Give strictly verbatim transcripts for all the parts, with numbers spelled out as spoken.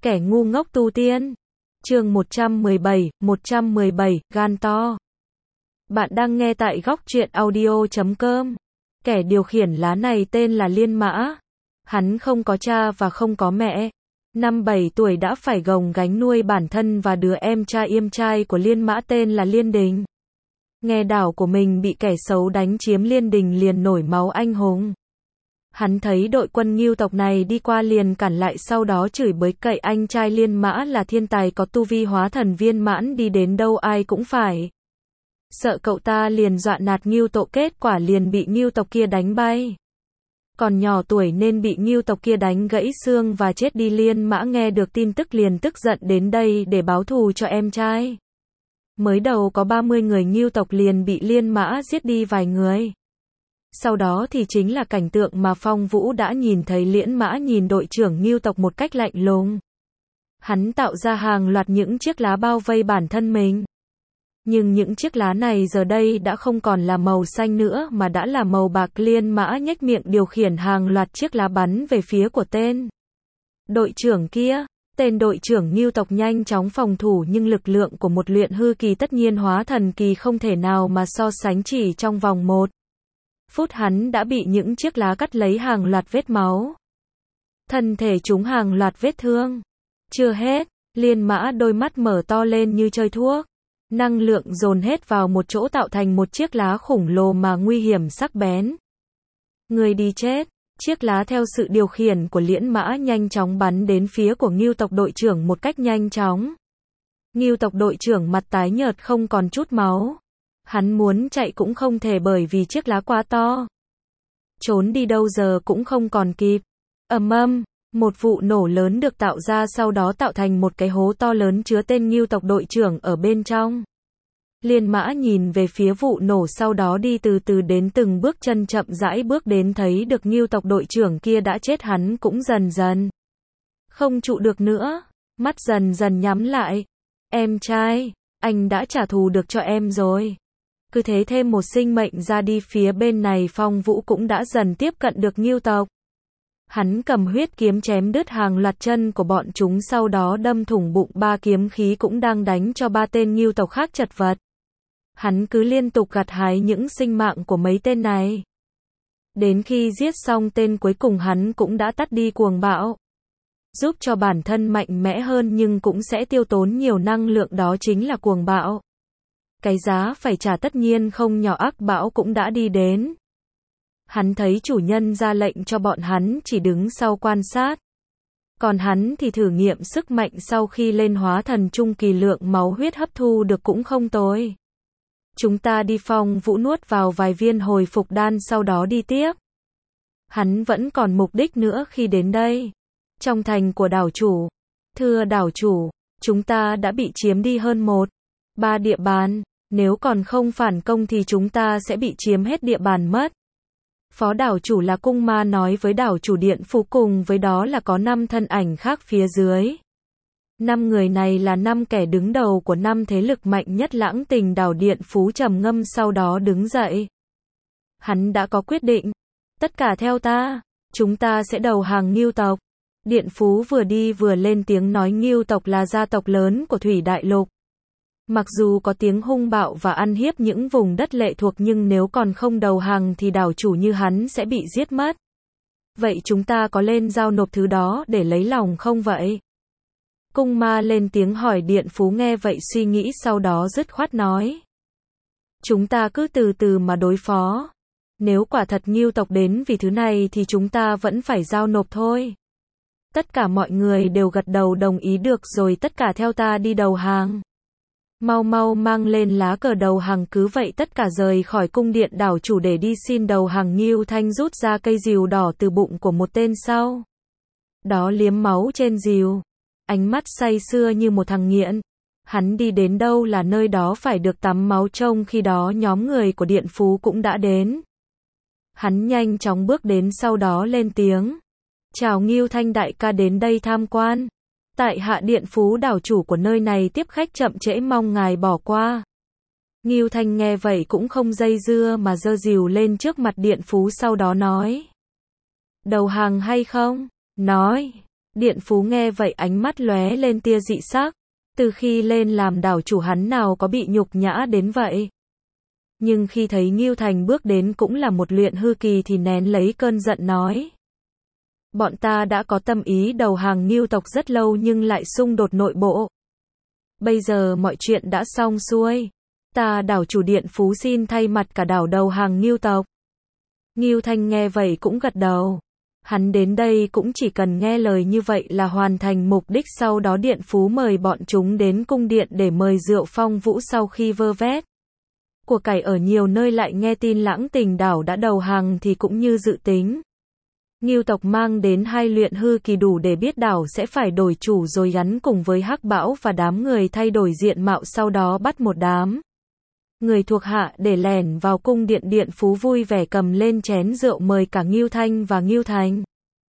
Kẻ ngu ngốc tu tiên. Chương một trăm mười bảy, một trăm mười bảy, gan to. Bạn đang nghe tại góc truyện audio chấm com. Kẻ điều khiển lá này tên là Liên Mã. Hắn không có cha và không có mẹ. Năm bảy tuổi đã phải gồng gánh nuôi bản thân và đứa em trai yêm trai của Liên Mã tên là Liên Đình. Nghe đảo của mình bị kẻ xấu đánh chiếm, Liên Đình liền nổi máu anh hùng. Hắn thấy đội quân Ngưu tộc này đi qua liền cản lại, sau đó chửi bới cậy anh trai Liên Mã là thiên tài có tu vi hóa thần viên mãn, đi đến đâu ai cũng phải sợ cậu ta, liền dọa nạt Ngưu tộc, kết quả liền bị Ngưu tộc kia đánh bay. Còn nhỏ tuổi nên bị Ngưu tộc kia đánh gãy xương và chết đi. Liên Mã nghe được tin tức liền tức giận đến đây để báo thù cho em trai. Mới đầu có ba mươi người Ngưu tộc liền bị Liên Mã giết đi vài người. Sau đó thì chính là cảnh tượng mà Phong Vũ đã nhìn thấy. Liên Mã nhìn đội trưởng Ngưu tộc một cách lạnh lùng. Hắn tạo ra hàng loạt những chiếc lá bao vây bản thân mình. Nhưng những chiếc lá này giờ đây đã không còn là màu xanh nữa mà đã là màu bạc. Liên Mã nhếch miệng điều khiển hàng loạt chiếc lá bắn về phía của tên đội trưởng kia. Tên đội trưởng Ngưu tộc nhanh chóng phòng thủ, nhưng lực lượng của một luyện hư kỳ tất nhiên hóa thần kỳ không thể nào mà so sánh. Chỉ trong vòng một phút hắn đã bị những chiếc lá cắt lấy hàng loạt vết máu. Thân thể chúng hàng loạt vết thương. Chưa hết, Liên Mã đôi mắt mở to lên như chơi thuốc. Năng lượng dồn hết vào một chỗ tạo thành một chiếc lá khổng lồ mà nguy hiểm sắc bén. Người đi chết. Chiếc lá theo sự điều khiển của Liên Mã nhanh chóng bắn đến phía của Ngưu tộc đội trưởng một cách nhanh chóng. Ngưu tộc đội trưởng mặt tái nhợt không còn chút máu. Hắn muốn chạy cũng không thể bởi vì chiếc lá quá to. Trốn đi đâu giờ cũng không còn kịp. Ầm ầm, một vụ nổ lớn được tạo ra, sau đó tạo thành một cái hố to lớn chứa tên Ngưu tộc đội trưởng ở bên trong. Liên Mã nhìn về phía vụ nổ, sau đó đi từ từ đến, từng bước chân chậm rãi bước đến, thấy được Ngưu tộc đội trưởng kia đã chết. Hắn cũng dần dần không trụ được nữa, mắt dần dần nhắm lại. Em trai, anh đã trả thù được cho em rồi. Cứ thế thêm một sinh mệnh ra đi. Phía bên này Phong Vũ cũng đã dần tiếp cận được Ngưu tộc. Hắn cầm huyết kiếm chém đứt hàng loạt chân của bọn chúng, sau đó đâm thủng bụng. Ba kiếm khí cũng đang đánh cho ba tên Ngưu tộc khác chật vật. Hắn cứ liên tục gặt hái những sinh mạng của mấy tên này. Đến khi giết xong tên cuối cùng, hắn cũng đã tắt đi cuồng bạo. Giúp cho bản thân mạnh mẽ hơn nhưng cũng sẽ tiêu tốn nhiều năng lượng, đó chính là cuồng bạo. Cái giá phải trả tất nhiên không nhỏ. Ác bão cũng đã đi đến. Hắn thấy chủ nhân ra lệnh cho bọn hắn chỉ đứng sau quan sát. Còn hắn thì thử nghiệm sức mạnh, sau khi lên hóa thần trung kỳ lượng máu huyết hấp thu được cũng không tồi. Chúng ta đi. Phong Vũ nuốt vào vài viên hồi phục đan, sau đó đi tiếp. Hắn vẫn còn mục đích nữa khi đến đây. Trong thành của đảo chủ. Thưa đảo chủ, chúng ta đã bị chiếm đi hơn một ba địa bàn. Nếu còn không phản công thì chúng ta sẽ bị chiếm hết địa bàn mất. Phó đảo chủ là Cung Ma nói với đảo chủ Điện Phú, cùng với đó là có năm thân ảnh khác phía dưới. Năm người này là năm kẻ đứng đầu của năm thế lực mạnh nhất Lãng Tình đảo. Điện Phú trầm ngâm, sau đó đứng dậy. Hắn đã có quyết định. Tất cả theo ta, chúng ta sẽ đầu hàng Ngưu tộc. Điện Phú vừa đi vừa lên tiếng nói. Ngưu tộc là gia tộc lớn của Thủy Đại Lục. Mặc dù có tiếng hung bạo và ăn hiếp những vùng đất lệ thuộc, nhưng nếu còn không đầu hàng thì đảo chủ như hắn sẽ bị giết mất. Vậy chúng ta có lên giao nộp thứ đó để lấy lòng không vậy? Cung Ma lên tiếng hỏi. Điện Phú nghe vậy suy nghĩ, sau đó dứt khoát nói. Chúng ta cứ từ từ mà đối phó. Nếu quả thật Ngưu tộc đến vì thứ này thì chúng ta vẫn phải giao nộp thôi. Tất cả mọi người đều gật đầu đồng ý. Được rồi, tất cả theo ta đi đầu hàng. Mau mau mang lên lá cờ đầu hàng. Cứ vậy tất cả rời khỏi cung điện đảo chủ để đi xin đầu hàng. Ngưu Thanh rút ra cây rìu đỏ từ bụng của một tên sau đó liếm máu trên rìu. Ánh mắt say sưa như một thằng nghiện. Hắn đi đến đâu là nơi đó phải được tắm máu. Trong khi đó nhóm người của Điện Phú cũng đã đến. Hắn nhanh chóng bước đến, sau đó lên tiếng. Chào Ngưu Thanh đại ca, đến đây tham quan. Tại hạ Điện Phú, đảo chủ của nơi này, tiếp khách chậm trễ mong ngài bỏ qua. Ngưu Thanh nghe vậy cũng không dây dưa mà giơ rìu lên trước mặt Điện Phú, sau đó nói. Đầu hàng hay không? Nói. Điện Phú nghe vậy ánh mắt lóe lên tia dị sắc. Từ khi lên làm đảo chủ hắn nào có bị nhục nhã đến vậy. Nhưng khi thấy Ngưu Thành bước đến cũng là một luyện hư kỳ thì nén lấy cơn giận nói. Bọn ta đã có tâm ý đầu hàng Ngưu tộc rất lâu nhưng lại xung đột nội bộ. Bây giờ mọi chuyện đã xong xuôi. Ta đảo chủ Điện Phú xin thay mặt cả đảo đầu hàng Ngưu tộc. Ngưu Thanh nghe vậy cũng gật đầu. Hắn đến đây cũng chỉ cần nghe lời như vậy là hoàn thành mục đích, sau đó Điện Phú mời bọn chúng đến cung điện để mời rượu phong vũ. Sau khi vơ vét của cải ở nhiều nơi lại nghe tin Lãng Tình đảo đã đầu hàng thì cũng như dự tính. Ngưu tộc mang đến hai luyện hư kỳ đủ để biết đảo sẽ phải đổi chủ rồi gắn cùng với Hắc Bão và đám người thay đổi diện mạo, sau đó bắt một đám người thuộc hạ để lẻn vào cung điện. Điện Phú vui vẻ cầm lên chén rượu mời cả Ngưu Thanh và Ngưu Thành.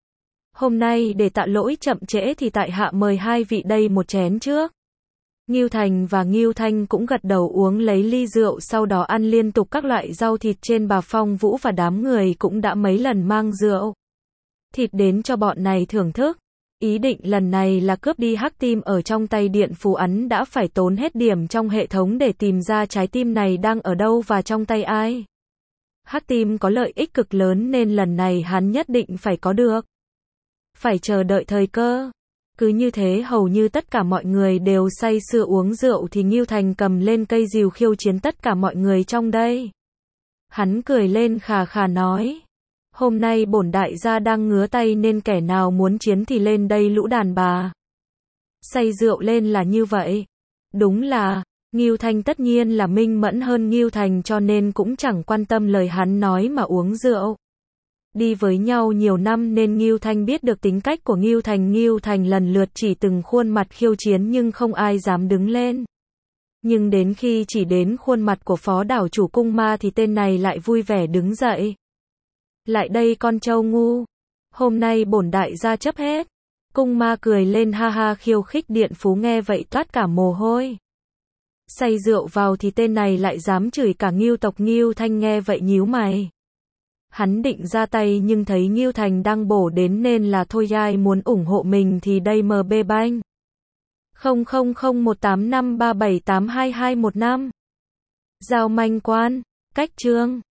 Hôm nay để tạ lỗi chậm trễ thì tại hạ mời hai vị đây một chén trước. Ngưu Thành và Ngưu Thanh cũng gật đầu uống lấy ly rượu, sau đó ăn liên tục các loại rau thịt. Trên bà Phong Vũ và đám người cũng đã mấy lần mang rượu thịt đến cho bọn này thưởng thức. Ý định lần này là cướp đi hắc tim ở trong tay Điện Phú. Ấn đã phải tốn hết điểm trong hệ thống để tìm ra trái tim này đang ở đâu và trong tay ai. Hắc tim có lợi ích cực lớn nên lần này hắn nhất định phải có được. Phải chờ đợi thời cơ. Cứ như thế hầu như tất cả mọi người đều say sưa uống rượu thì Ngưu Thành cầm lên cây rìu khiêu chiến tất cả mọi người trong đây. Hắn cười lên khà khà nói. Hôm nay bổn đại gia đang ngứa tay nên kẻ nào muốn chiến thì lên đây lũ đàn bà. Say rượu lên là như vậy. Đúng là, Ngưu Thanh tất nhiên là minh mẫn hơn Ngưu Thành cho nên cũng chẳng quan tâm lời hắn nói mà uống rượu. Đi với nhau nhiều năm nên Ngưu Thanh biết được tính cách của Ngưu Thành. Ngưu Thành lần lượt chỉ từng khuôn mặt khiêu chiến nhưng không ai dám đứng lên. Nhưng đến khi chỉ đến khuôn mặt của phó đảo chủ cung ma thì tên này lại vui vẻ đứng dậy. Lại đây con trâu ngu. Hôm nay bổn đại gia chấp hết. Cung ma cười lên ha ha khiêu khích. Điện Phú nghe vậy toát cả mồ hôi. Say rượu vào thì tên này lại dám chửi cả Ngưu tộc. Ngưu Thanh nghe vậy nhíu mày. Hắn định ra tay nhưng thấy Ngưu Thành đang bổ đến nên là thôi, ai muốn ủng hộ mình thì đây em bê Bank. không không không một tám năm ba bảy tám hai hai một năm. Giao manh quan, cách chương.